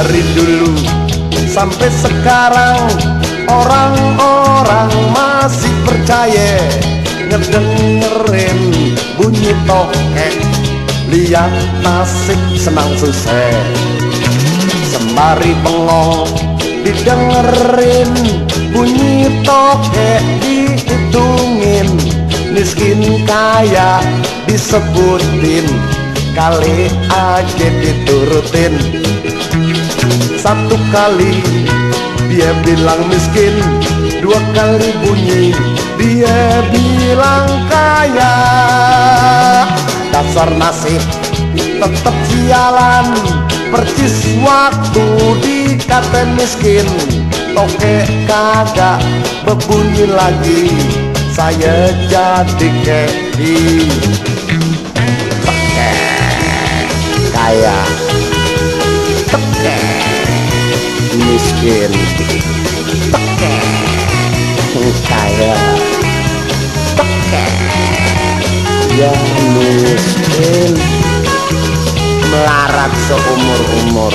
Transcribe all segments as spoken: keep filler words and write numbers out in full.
Dari dulu sampai sekarang orang-orang masih percaya ngedengerin bunyi tokek. Lihat Tasik senang susah, sembari bengong didengerin bunyi tokek dihitungin. Miskin kaya disebutin, kali aja diturutin. Satu kali dia bilang miskin, dua kali bunyi dia bilang kaya. Dasar nasib tetep sialan, percis waktu dikata miskin, tokek kagak berbunyi lagi. Saya jadi keki tokek kaya, tokek miskin, tokek kaya, tokek ya miskin melarat seumur-umur.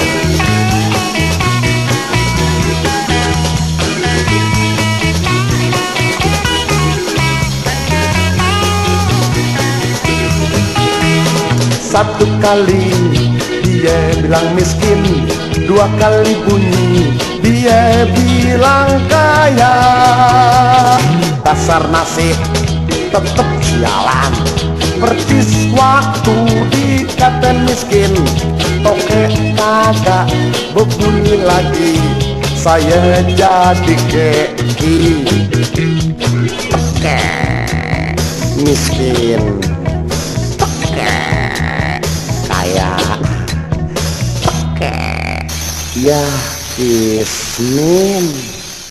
Satu kali dia bilang miskin, dua kali bunyi dia bilang kaya. Dasar nasib tetep sialan, percis waktu dikata miskin, tokek kagak berbunyi lagi. Saya jadi keki tokek miskin, tokek kaya, tokek ya kismin.